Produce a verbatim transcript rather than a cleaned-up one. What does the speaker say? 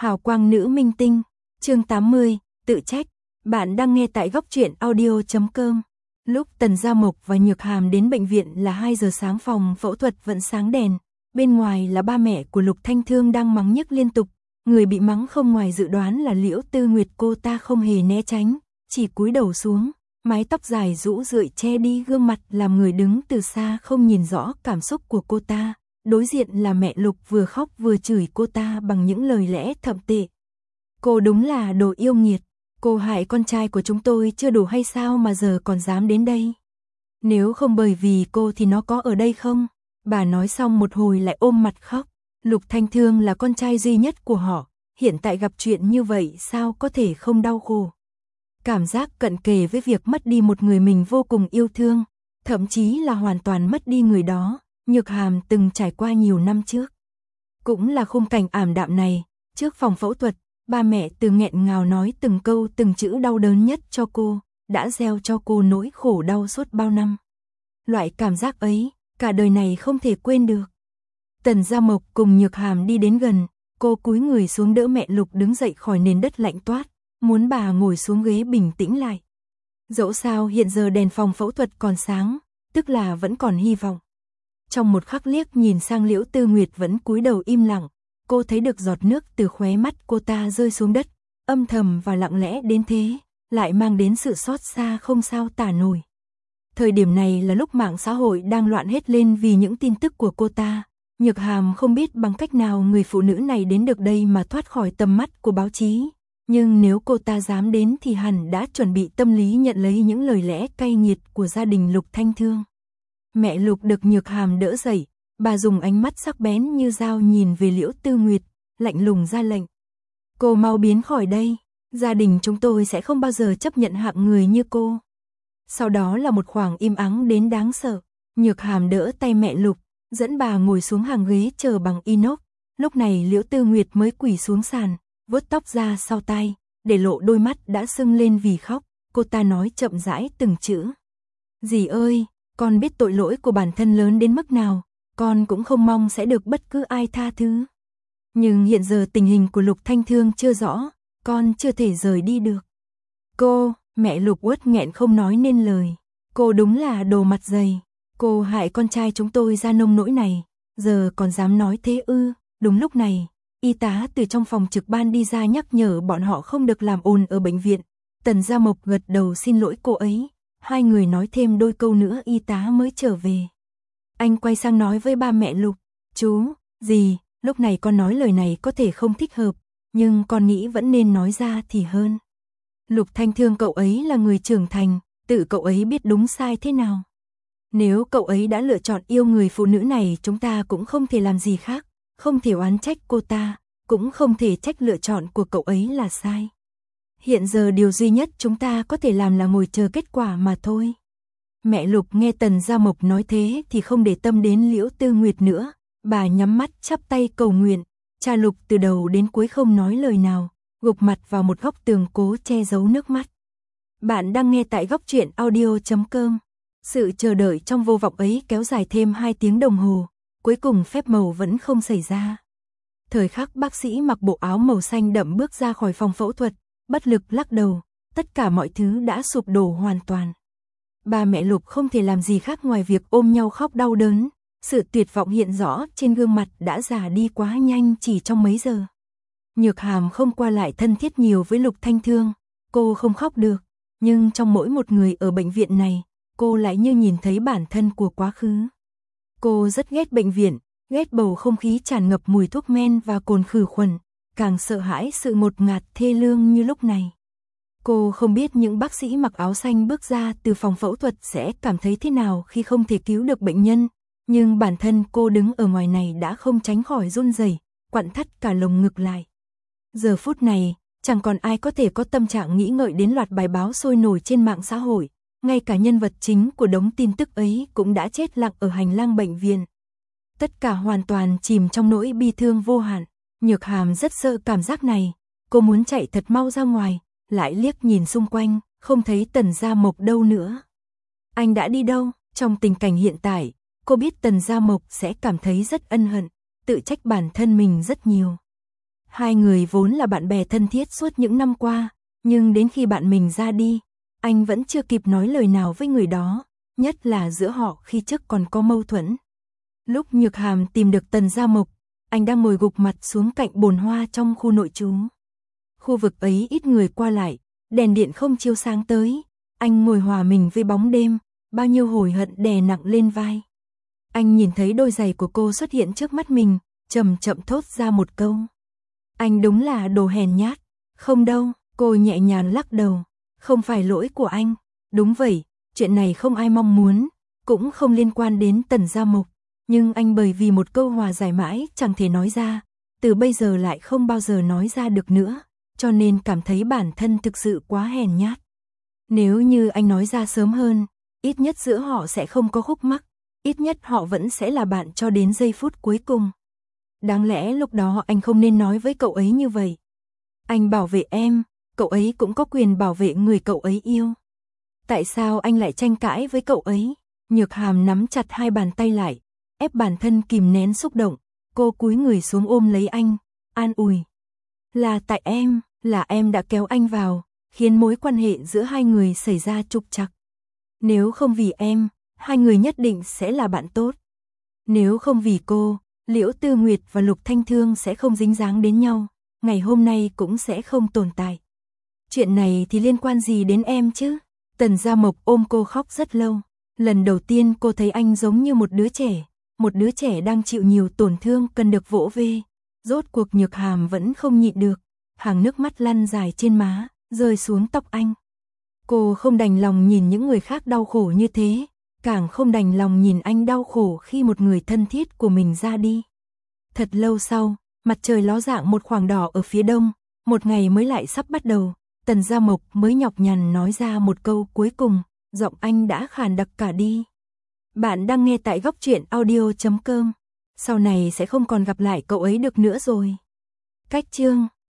Hào quang nữ minh tinh, chương tám mươi, tự trách. Bạn đang nghe tại góc truyện audio chấm com. Lúc Tần Gia Mộc và Nhược Hàm đến bệnh viện là hai giờ sáng, phòng phẫu thuật vẫn sáng đèn. Bên ngoài là ba mẹ của Lục Thanh Thương đang mắng nhức liên tục. Người bị mắng không ngoài dự đoán là Liễu Tư Nguyệt, cô ta không hề né tránh, chỉ cúi đầu xuống, mái tóc dài rũ rượi che đi gương mặt làm người đứng từ xa không nhìn rõ cảm xúc của cô ta. Đối diện là mẹ Lục vừa khóc vừa chửi cô ta bằng những lời lẽ thậm tệ. Cô đúng là đồ yêu nghiệt, cô hại con trai của chúng tôi chưa đủ hay sao mà giờ còn dám đến đây. Nếu không bởi vì cô thì nó có ở đây không? Bà nói xong một hồi lại ôm mặt khóc. Lục Thanh Thương là con trai duy nhất của họ, hiện tại gặp chuyện như vậy sao có thể không đau khổ. Cảm giác cận kề với việc mất đi một người mình vô cùng yêu thương, thậm chí là hoàn toàn mất đi người đó, Nhược Hàm từng trải qua nhiều năm trước. Cũng là khung cảnh ảm đạm này, trước phòng phẫu thuật, ba mẹ từ nghẹn ngào nói từng câu từng chữ đau đớn nhất cho cô, đã gieo cho cô nỗi khổ đau suốt bao năm. Loại cảm giác ấy, cả đời này không thể quên được. Tần Gia Mộc cùng Nhược Hàm đi đến gần, cô cúi người xuống đỡ mẹ Lục đứng dậy khỏi nền đất lạnh toát, muốn bà ngồi xuống ghế bình tĩnh lại. Dẫu sao hiện giờ đèn phòng phẫu thuật còn sáng, tức là vẫn còn hy vọng. Trong một khắc liếc nhìn sang Liễu Tư Nguyệt vẫn cúi đầu im lặng, cô thấy được giọt nước từ khóe mắt cô ta rơi xuống đất, âm thầm và lặng lẽ đến thế, lại mang đến sự xót xa không sao tả nổi. Thời điểm này là lúc mạng xã hội đang loạn hết lên vì những tin tức của cô ta. Nhược Hàm không biết bằng cách nào người phụ nữ này đến được đây mà thoát khỏi tầm mắt của báo chí, nhưng nếu cô ta dám đến thì hẳn đã chuẩn bị tâm lý nhận lấy những lời lẽ cay nghiệt của gia đình Lục Thanh Thương. Mẹ Lục được Nhược Hàm đỡ dậy, bà dùng ánh mắt sắc bén như dao nhìn về Liễu Tư Nguyệt, lạnh lùng ra lệnh. Cô mau biến khỏi đây, gia đình chúng tôi sẽ không bao giờ chấp nhận hạng người như cô. Sau đó là một khoảng im ắng đến đáng sợ, Nhược Hàm đỡ tay mẹ Lục, dẫn bà ngồi xuống hàng ghế chờ bằng inox. Lúc này Liễu Tư Nguyệt mới quỳ xuống sàn, vuốt tóc ra sau tai, để lộ đôi mắt đã sưng lên vì khóc. Cô ta nói chậm rãi từng chữ. Dì ơi, con biết tội lỗi của bản thân lớn đến mức nào, con cũng không mong sẽ được bất cứ ai tha thứ. Nhưng hiện giờ tình hình của Lục Thanh Thương chưa rõ, con chưa thể rời đi được. Cô, mẹ Lục uất nghẹn không nói nên lời. Cô đúng là đồ mặt dày. Cô hại con trai chúng tôi ra nông nỗi này, giờ còn dám nói thế ư? Đúng lúc này, y tá từ trong phòng trực ban đi ra nhắc nhở bọn họ không được làm ồn ở bệnh viện. Tần Gia Mộc gật đầu xin lỗi cô ấy, hai người nói thêm đôi câu nữa y tá mới trở về. Anh quay sang nói với ba mẹ Lục, chú, dì, lúc này con nói lời này có thể không thích hợp, nhưng con nghĩ vẫn nên nói ra thì hơn. Lục Thanh Thương cậu ấy là người trưởng thành, tự cậu ấy biết đúng sai thế nào. Nếu cậu ấy đã lựa chọn yêu người phụ nữ này, chúng ta cũng không thể làm gì khác, không thể oán trách cô ta, cũng không thể trách lựa chọn của cậu ấy là sai. Hiện giờ điều duy nhất chúng ta có thể làm là ngồi chờ kết quả mà thôi. Mẹ Lục nghe Tần Gia Mộc nói thế thì không để tâm đến Liễu Tư Nguyệt nữa, bà nhắm mắt chắp tay cầu nguyện. Cha Lục từ đầu đến cuối không nói lời nào, gục mặt vào một góc tường cố che giấu nước mắt. Bạn đang nghe tại góc truyện audio chấm com. Sự chờ đợi trong vô vọng ấy kéo dài thêm hai tiếng đồng hồ, cuối cùng phép màu vẫn không xảy ra. Thời khắc bác sĩ mặc bộ áo màu xanh đậm bước ra khỏi phòng phẫu thuật, bất lực lắc đầu, tất cả mọi thứ đã sụp đổ hoàn toàn. Ba mẹ Lục không thể làm gì khác ngoài việc ôm nhau khóc đau đớn, sự tuyệt vọng hiện rõ trên gương mặt đã già đi quá nhanh chỉ trong mấy giờ. Nhược Hàm không qua lại thân thiết nhiều với Lục Thanh Thương, cô không khóc được, nhưng trong mỗi một người ở bệnh viện này, cô lại như nhìn thấy bản thân của quá khứ. Cô rất ghét bệnh viện, ghét bầu không khí tràn ngập mùi thuốc men và cồn khử khuẩn, càng sợ hãi sự ngột ngạt thê lương như lúc này. Cô không biết những bác sĩ mặc áo xanh bước ra từ phòng phẫu thuật sẽ cảm thấy thế nào khi không thể cứu được bệnh nhân, nhưng bản thân cô đứng ở ngoài này đã không tránh khỏi run rẩy, quặn thắt cả lồng ngực lại. Giờ phút này, chẳng còn ai có thể có tâm trạng nghĩ ngợi đến loạt bài báo sôi nổi trên mạng xã hội. Ngay cả nhân vật chính của đống tin tức ấy cũng đã chết lặng ở hành lang bệnh viện. Tất cả hoàn toàn chìm trong nỗi bi thương vô hạn. Nhược Hàm rất sợ cảm giác này, cô muốn chạy thật mau ra ngoài, lại liếc nhìn xung quanh, không thấy Tần Gia Mộc đâu nữa. Anh đã đi đâu? Trong tình cảnh hiện tại, cô biết Tần Gia Mộc sẽ cảm thấy rất ân hận, tự trách bản thân mình rất nhiều. Hai người vốn là bạn bè thân thiết suốt những năm qua, nhưng đến khi bạn mình ra đi, anh vẫn chưa kịp nói lời nào với người đó, nhất là giữa họ khi trước còn có mâu thuẫn. Lúc Nhược Hàm tìm được Tần Gia Mộc, anh đang ngồi gục mặt xuống cạnh bồn hoa trong khu nội trú. Khu vực ấy ít người qua lại, đèn điện không chiếu sáng tới, anh ngồi hòa mình với bóng đêm, bao nhiêu hối hận đè nặng lên vai. Anh nhìn thấy đôi giày của cô xuất hiện trước mắt mình, chậm chậm thốt ra một câu. Anh đúng là đồ hèn nhát. Không đâu, cô nhẹ nhàng lắc đầu. Không phải lỗi của anh. Đúng vậy, chuyện này không ai mong muốn, cũng không liên quan đến Tần Gia Mộc. Nhưng anh bởi vì một câu hòa giải mãi chẳng thể nói ra, từ bây giờ lại không bao giờ nói ra được nữa, cho nên cảm thấy bản thân thực sự quá hèn nhát. Nếu như anh nói ra sớm hơn, ít nhất giữa họ sẽ không có khúc mắc, ít nhất họ vẫn sẽ là bạn cho đến giây phút cuối cùng. Đáng lẽ lúc đó anh không nên nói với cậu ấy như vậy. Anh bảo vệ em, cậu ấy cũng có quyền bảo vệ người cậu ấy yêu. Tại sao anh lại tranh cãi với cậu ấy? Nhược Hàm nắm chặt hai bàn tay lại, ép bản thân kìm nén xúc động, cô cúi người xuống ôm lấy anh, an ủi. Là tại em, là em đã kéo anh vào, khiến mối quan hệ giữa hai người xảy ra trục trặc. Nếu không vì em, hai người nhất định sẽ là bạn tốt. Nếu không vì cô, Liễu Tư Nguyệt và Lục Thanh Thương sẽ không dính dáng đến nhau, ngày hôm nay cũng sẽ không tồn tại. Chuyện này thì liên quan gì đến em chứ? Tần Gia Mộc ôm cô khóc rất lâu. Lần đầu tiên cô thấy anh giống như một đứa trẻ, một đứa trẻ đang chịu nhiều tổn thương cần được vỗ về. Rốt cuộc Nhược Hàm vẫn không nhịn được, hàng nước mắt lăn dài trên má, rơi xuống tóc anh. Cô không đành lòng nhìn những người khác đau khổ như thế, càng không đành lòng nhìn anh đau khổ khi một người thân thiết của mình ra đi. Thật lâu sau, mặt trời ló dạng một khoảng đỏ ở phía đông, một ngày mới lại sắp bắt đầu, Tần Gia Mộc mới nhọc nhằn nói ra một câu cuối cùng, giọng anh đã khàn đặc cả đi. Bạn đang nghe tại góc truyện audio chấm com. Sau này sẽ không còn gặp lại cậu ấy được nữa rồi. Cách chương